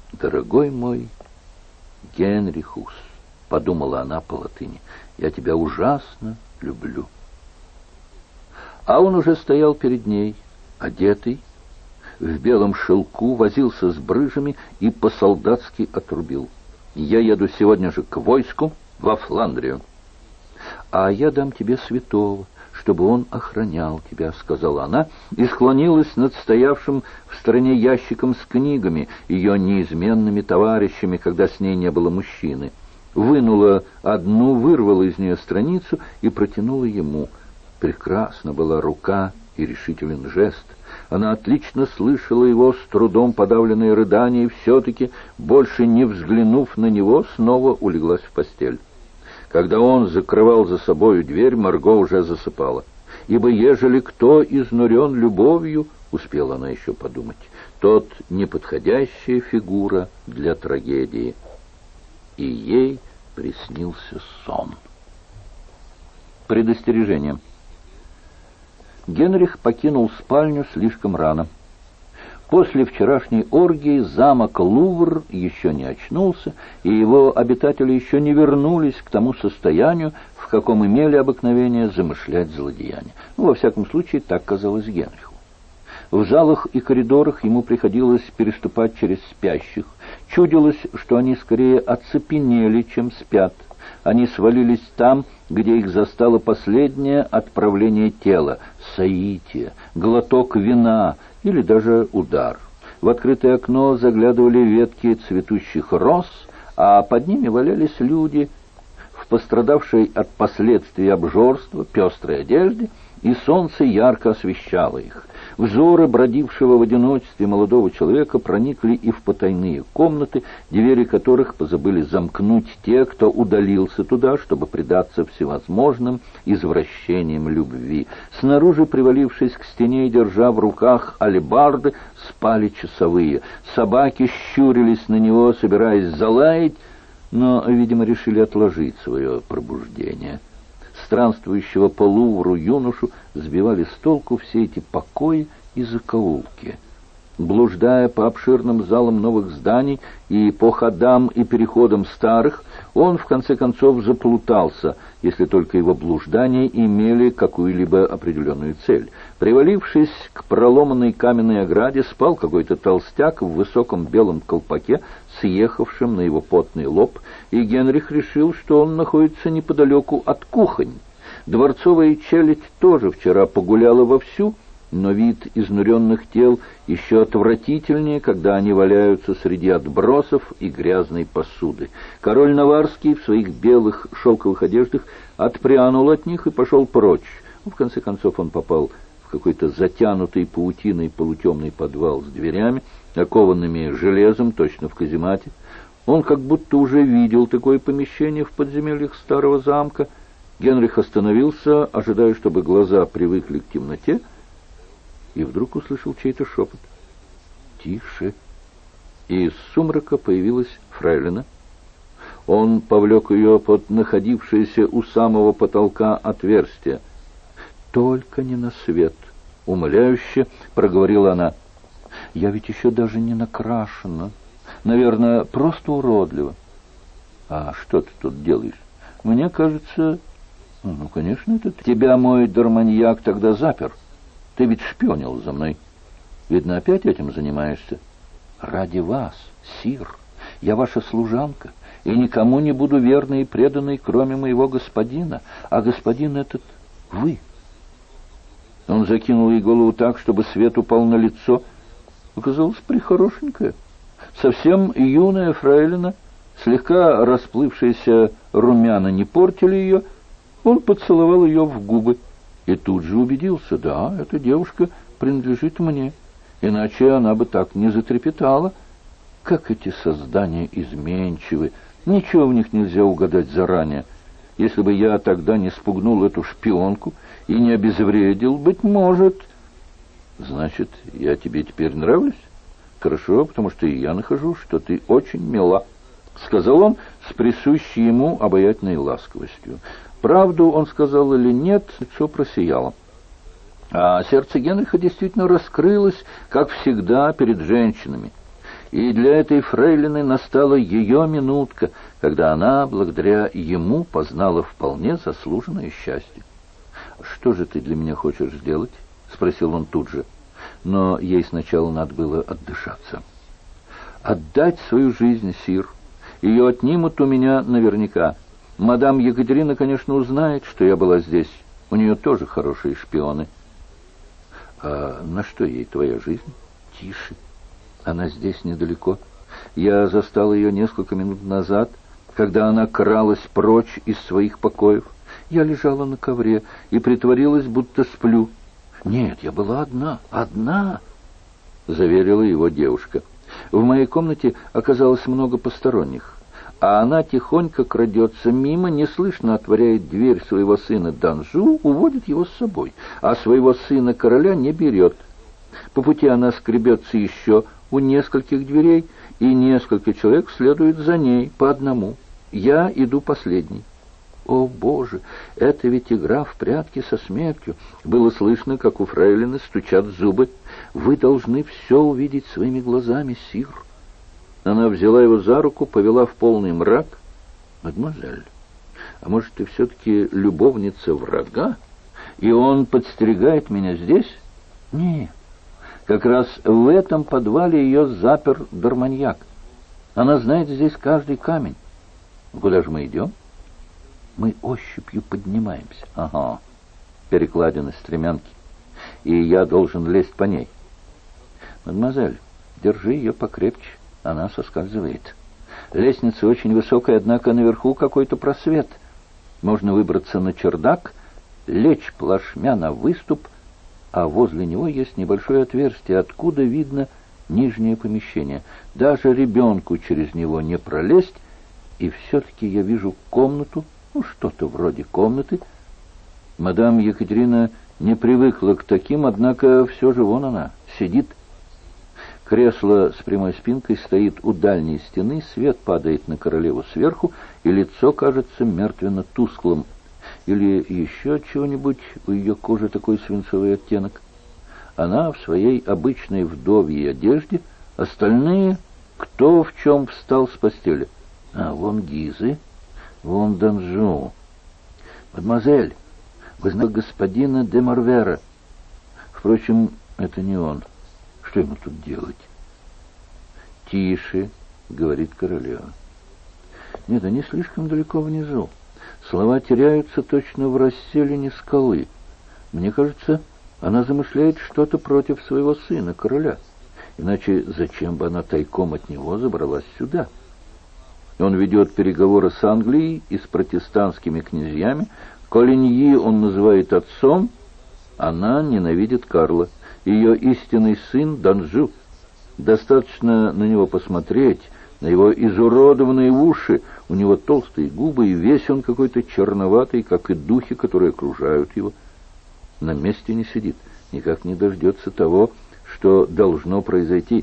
«Дорогой мой Генрихус», — подумала она по латыни, — «я тебя ужасно люблю». А он уже стоял перед ней, одетый, в белом шелку, возился с брыжами и по-солдатски отрубил: «Я еду сегодня же к войску во Фландрию». «А я дам тебе святого, чтобы он охранял тебя», — сказала она, и склонилась над стоявшим в стороне ящиком с книгами, ее неизменными товарищами, когда с ней не было мужчины. Вынула одну, вырвала из нее страницу и протянула ему. Прекрасна была рука и решителен жест. Она отлично слышала его с трудом подавленные рыдания, и все-таки, больше не взглянув на него, снова улеглась в постель. Когда он закрывал за собою дверь, Марго уже засыпала. «Ибо ежели кто изнурен любовью, — успела она еще подумать, — тот неподходящая фигура для трагедии». И ей приснился сон. Предостережение. Генрих покинул спальню слишком рано. После вчерашней оргии замок Лувр еще не очнулся, и его обитатели еще не вернулись к тому состоянию, в каком имели обыкновение замышлять злодеяния. Во всяком случае, так казалось Генриху. В залах и коридорах ему приходилось переступать через спящих. Чудилось, что они скорее оцепенели, чем спят. Они свалились там, где их застало последнее отправление тела, соитие, глоток вина или даже удар. В открытое окно заглядывали ветки цветущих роз, а под ними валялись люди в пострадавшей от последствий обжорства пестрой одежде, и солнце ярко освещало их. Взоры бродившего в одиночестве молодого человека проникли и в потайные комнаты, двери которых позабыли замкнуть те, кто удалился туда, чтобы предаться всевозможным извращениям любви. Снаружи, привалившись к стене и держа в руках алебарды, спали часовые. Собаки щурились на него, собираясь залаять, но, видимо, решили отложить свое пробуждение. Странствующего по Лувру юношу сбивали с толку все эти покои и закоулки. Блуждая по обширным залам новых зданий и по ходам и переходам старых, он в конце концов заплутался, если только его блуждания имели какую-либо определенную цель. Привалившись к проломанной каменной ограде, спал какой-то толстяк в высоком белом колпаке, съехавшем на его потный лоб, и Генрих решил, что он находится неподалеку от кухонь. Дворцовая челядь тоже вчера погуляла вовсю, но вид изнуренных тел еще отвратительнее, когда они валяются среди отбросов и грязной посуды. Король Наварский в своих белых шелковых одеждах отпрянул от них и пошел прочь. В конце концов он попал в какой-то затянутый паутиной полутемный подвал с дверями, окованными железом, точно в каземате. Он как будто уже видел такое помещение в подземельях старого замка. Генрих остановился, ожидая, чтобы глаза привыкли к темноте, и вдруг услышал чей-то шепот. «Тише!» И из сумрака появилась фрейлина. Он повлек ее под находившееся у самого потолка отверстие. «Только не на свет!» — умоляюще проговорила она. «Я ведь еще даже не накрашена. Наверное, просто уродливо». «А что ты тут делаешь? Мне кажется...» «Ну, конечно, это тебя мой дарманьяк тогда запер. Ты ведь шпионил за мной. Видно, опять этим занимаешься. Ради вас, сир, я ваша служанка, и никому не буду верной и преданной, кроме моего господина, а господин этот — вы». Он закинул ей голову так, чтобы свет упал на лицо. Оказалось, прихорошенькая, совсем юная фрейлина, слегка расплывшиеся румяна не портили ее. Он поцеловал ее в губы и тут же убедился: да, эта девушка принадлежит мне, иначе она бы так не затрепетала. Как эти создания изменчивы, ничего в них нельзя угадать заранее. Если бы я тогда не спугнул эту шпионку и не обезвредил, быть может... Значит, я тебе теперь нравлюсь? Хорошо, потому что и я нахожу, что ты очень мила, — сказал он с присущей ему обаятельной ласковостью. Правду он сказал или нет, лицо просияло. А сердце Генриха действительно раскрылось, как всегда, перед женщинами. И для этой фрейлины настала ее минутка, когда она, благодаря ему, познала вполне заслуженное счастье. «Что же ты для меня хочешь сделать?» — спросил он тут же. Но ей сначала надо было отдышаться. «Отдать свою жизнь, сир. Ее отнимут у меня наверняка. Мадам Екатерина, конечно, узнает, что я была здесь. У нее тоже хорошие шпионы». «А на что ей твоя жизнь?» «Тише. Она здесь недалеко. Я застал ее несколько минут назад, когда она кралась прочь из своих покоев. Я лежала на ковре и притворилась, будто сплю. Нет, я была одна, заверила его девушка. В моей комнате оказалось много посторонних, а она тихонько крадется мимо, неслышно отворяет дверь своего сына Данжу, уводит его с собой, а своего сына короля не берет. По пути она скребется еще у нескольких дверей, и несколько человек следуют за ней по одному. Я иду последний. О, Боже, это ведь игра в прятки со смертью. Было слышно, как у фрейлины стучат зубы. Вы должны все увидеть своими глазами, сир. Она взяла его за руку, повела в полный мрак. Мадемуазель, а может, ты все-таки любовница врага? И он подстерегает меня здесь? Нет. Как раз в этом подвале ее запер Дарманьяк. Она знает здесь каждый камень. Куда же мы идем? Мы ощупью поднимаемся. Ага, перекладина стремянки. И я должен лезть по ней. Мадемуазель, держи ее покрепче. Она соскальзывает. Лестница очень высокая, однако наверху какой-то просвет. Можно выбраться на чердак, лечь плашмя на выступ, а возле него есть небольшое отверстие, откуда видно нижнее помещение. Даже ребенку через него не пролезть, и все-таки я вижу комнату, что-то вроде комнаты. Мадам Екатерина не привыкла к таким, однако все же вон она, сидит. Кресло с прямой спинкой стоит у дальней стены, свет падает на королеву сверху, и лицо кажется мертвенно-тусклым. Или еще чего-нибудь, у ее кожи такой свинцовый оттенок. Она в своей обычной вдовьей одежде, остальные кто в чем встал с постели. А вон Гизы, вон Данжу. Мадемуазель, вы знаете господина де Морвера. Впрочем, это не он. Что ему тут делать? Тише, говорит королева. Нет, они слишком далеко внизу. Слова теряются точно в расселине скалы. Мне кажется, она замышляет что-то против своего сына, короля. Иначе зачем бы она тайком от него забралась сюда? Он ведет переговоры с Англией и с протестантскими князьями. Колиньи он называет отцом. Она ненавидит Карла. Ее истинный сын Данжу. Достаточно на него посмотреть, на его изуродованные уши. У него толстые губы, и весь он какой-то черноватый, как и духи, которые окружают его. На месте не сидит, никак не дождется того, что должно произойти.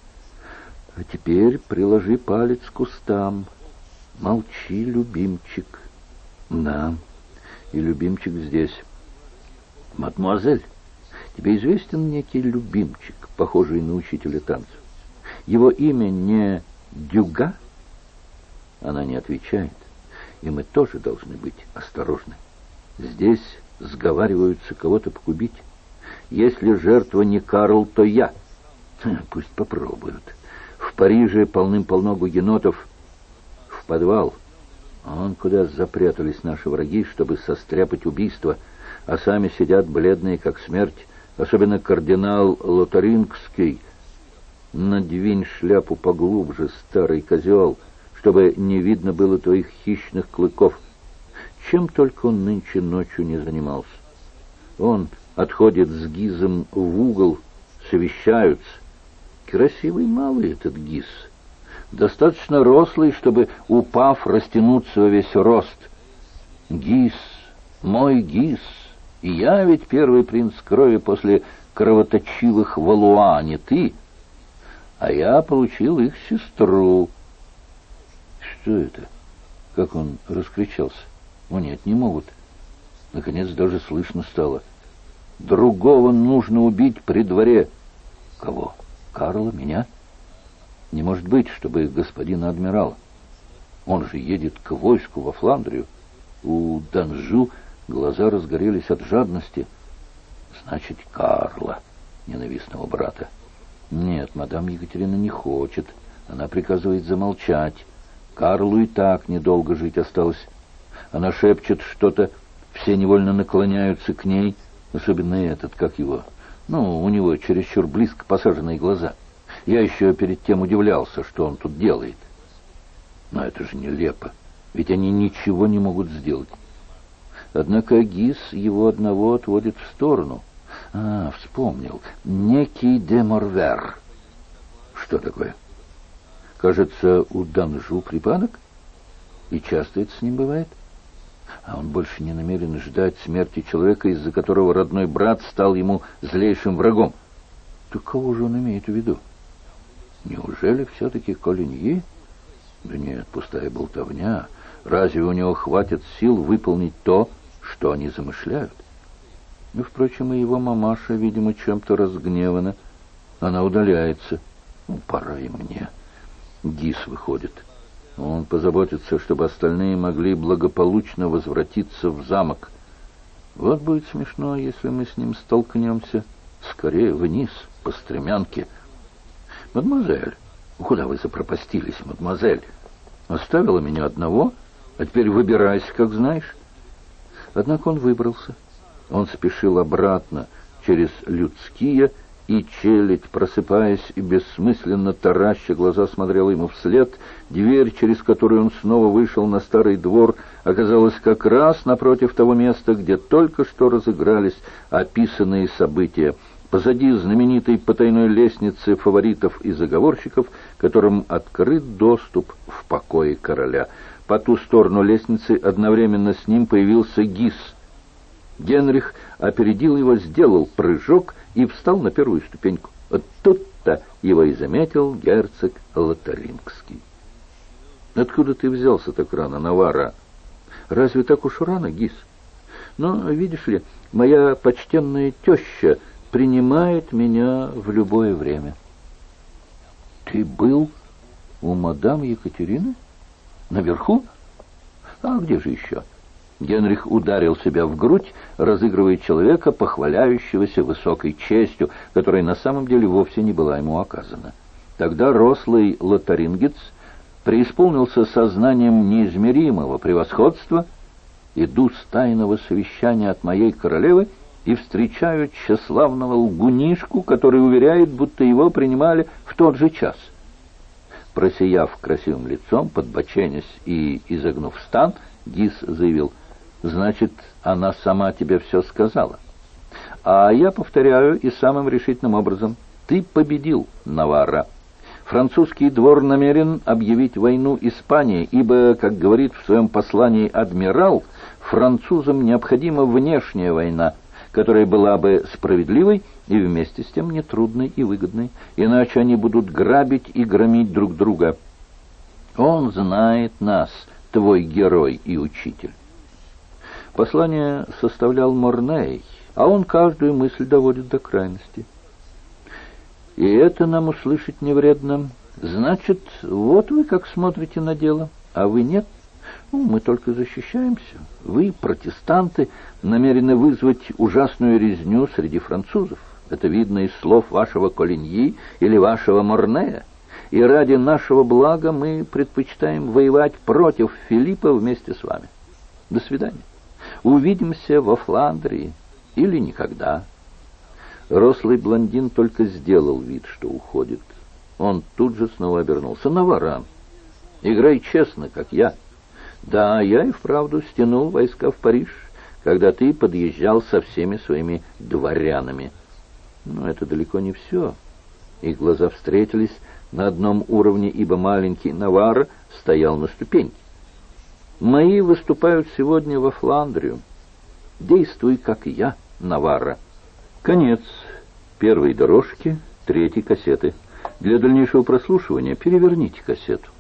А теперь приложи палец к кустам. Молчи, любимчик. Да, и любимчик здесь. Мадемуазель, тебе известен некий любимчик, похожий на учителя танцев? Его имя не Дюга? Она не отвечает, и мы тоже должны быть осторожны. Здесь сговариваются кого-то погубить. Если жертва не Карл, то я. Пусть попробуют. В Париже полным-полно гугенотов. В подвал. Вон куда запрятались наши враги, чтобы состряпать убийство, а сами сидят бледные, как смерть, особенно кардинал Лотарингский. Надвинь шляпу поглубже, старый козел, чтобы не видно было твоих хищных клыков. Чем только он нынче ночью не занимался. Он отходит с Гизом в угол, совещаются. Красивый малый этот Гиз. Достаточно рослый, чтобы, упав, растянуться во весь рост. Гиз, мой Гиз, и я ведь первый принц крови после кровоточивых Валуа, не ты, а я получил их сестру. Что это? Как он раскричался? О нет, не могут. Наконец даже слышно стало. Другого нужно убить при дворе. Кого? Карла? Меня? Не может быть, чтобы господина адмирала. Он же едет к войску во Фландрию. У Данжу глаза разгорелись от жадности. Значит, Карла, ненавистного брата. Нет, мадам Екатерина не хочет. Она приказывает замолчать. Карлу и так недолго жить осталось. Она шепчет что-то, все невольно наклоняются к ней, особенно этот, как его. У него чересчур близко посаженные глаза. Я еще перед тем удивлялся, что он тут делает. Но это же нелепо, ведь они ничего не могут сделать. Однако Гис его одного отводит в сторону. Вспомнил. Некий де Морвер. Что такое? Кажется, у Данжу припадок? И часто это с ним бывает? А он больше не намерен ждать смерти человека, из-за которого родной брат стал ему злейшим врагом. Так кого же он имеет в виду? Неужели все-таки Колиньи? Да нет, пустая болтовня. Разве у него хватит сил выполнить то, что они замышляют? Впрочем, и его мамаша, видимо, чем-то разгневана. Она удаляется. Пора и мне. Гис выходит. Он позаботится, чтобы остальные могли благополучно возвратиться в замок. Вот будет смешно, если мы с ним столкнемся. Скорее вниз, по стремянке. Мадемуазель, куда вы запропастились, мадемуазель? Оставила меня одного, а теперь выбирайся, как знаешь. Однако он выбрался. Он спешил обратно через людские, и челядь, просыпаясь и бессмысленно тараща глаза, смотрела ему вслед. Дверь, через которую он снова вышел на старый двор, оказалась как раз напротив того места, где только что разыгрались описанные события. Позади знаменитой потайной лестницы фаворитов и заговорщиков, которым открыт доступ в покои короля. По ту сторону лестницы одновременно с ним появился Гис. Генрих опередил его, сделал прыжок и встал на первую ступеньку. Вот тут-то его и заметил герцог Лотарингский. «Откуда ты взялся так рано, Наварра?» «Разве так уж рано, Гис? Но, видишь ли, моя почтенная теща принимает меня в любое время». «Ты был у мадам Екатерины? Наверху? А где же еще?» Генрих ударил себя в грудь, разыгрывая человека, похваляющегося высокой честью, которая на самом деле вовсе не была ему оказана. Тогда рослый лотарингец преисполнился сознанием неизмеримого превосходства. «Иду с тайного совещания от моей королевы и встречаю тщеславного лгунишку, который уверяет, будто его принимали в тот же час». Просияв красивым лицом, подбоченясь и изогнув стан, Гис заявил: «Значит, она сама тебе все сказала. А я повторяю и самым решительным образом: ты победил, Наварра. Французский двор намерен объявить войну Испании, ибо, как говорит в своем послании адмирал, французам необходима внешняя война, которая была бы справедливой и вместе с тем нетрудной и выгодной, иначе они будут грабить и громить друг друга. Он знает нас, твой герой и учитель». Послание составлял Морней, а он каждую мысль доводит до крайности. И это нам услышать не вредно. Значит, вот вы как смотрите на дело, а вы нет. Мы только защищаемся. Вы, протестанты, намерены вызвать ужасную резню среди французов. Это видно из слов вашего Колиньи или вашего Морнея. И ради нашего блага мы предпочитаем воевать против Филиппа вместе с вами. До свидания. Увидимся во Фландрии или никогда». Рослый блондин только сделал вид, что уходит. Он тут же снова обернулся. «Наварра, играй честно, как я. Да, я и вправду стянул войска в Париж, когда ты подъезжал со всеми своими дворянами. Но это далеко не все». Их глаза встретились на одном уровне, ибо маленький Наварра стоял на ступеньке. «Мои выступают сегодня во Фландрию. Действуй, как и я, Наварра». Конец первой дорожки третьей кассеты. Для дальнейшего прослушивания переверните кассету.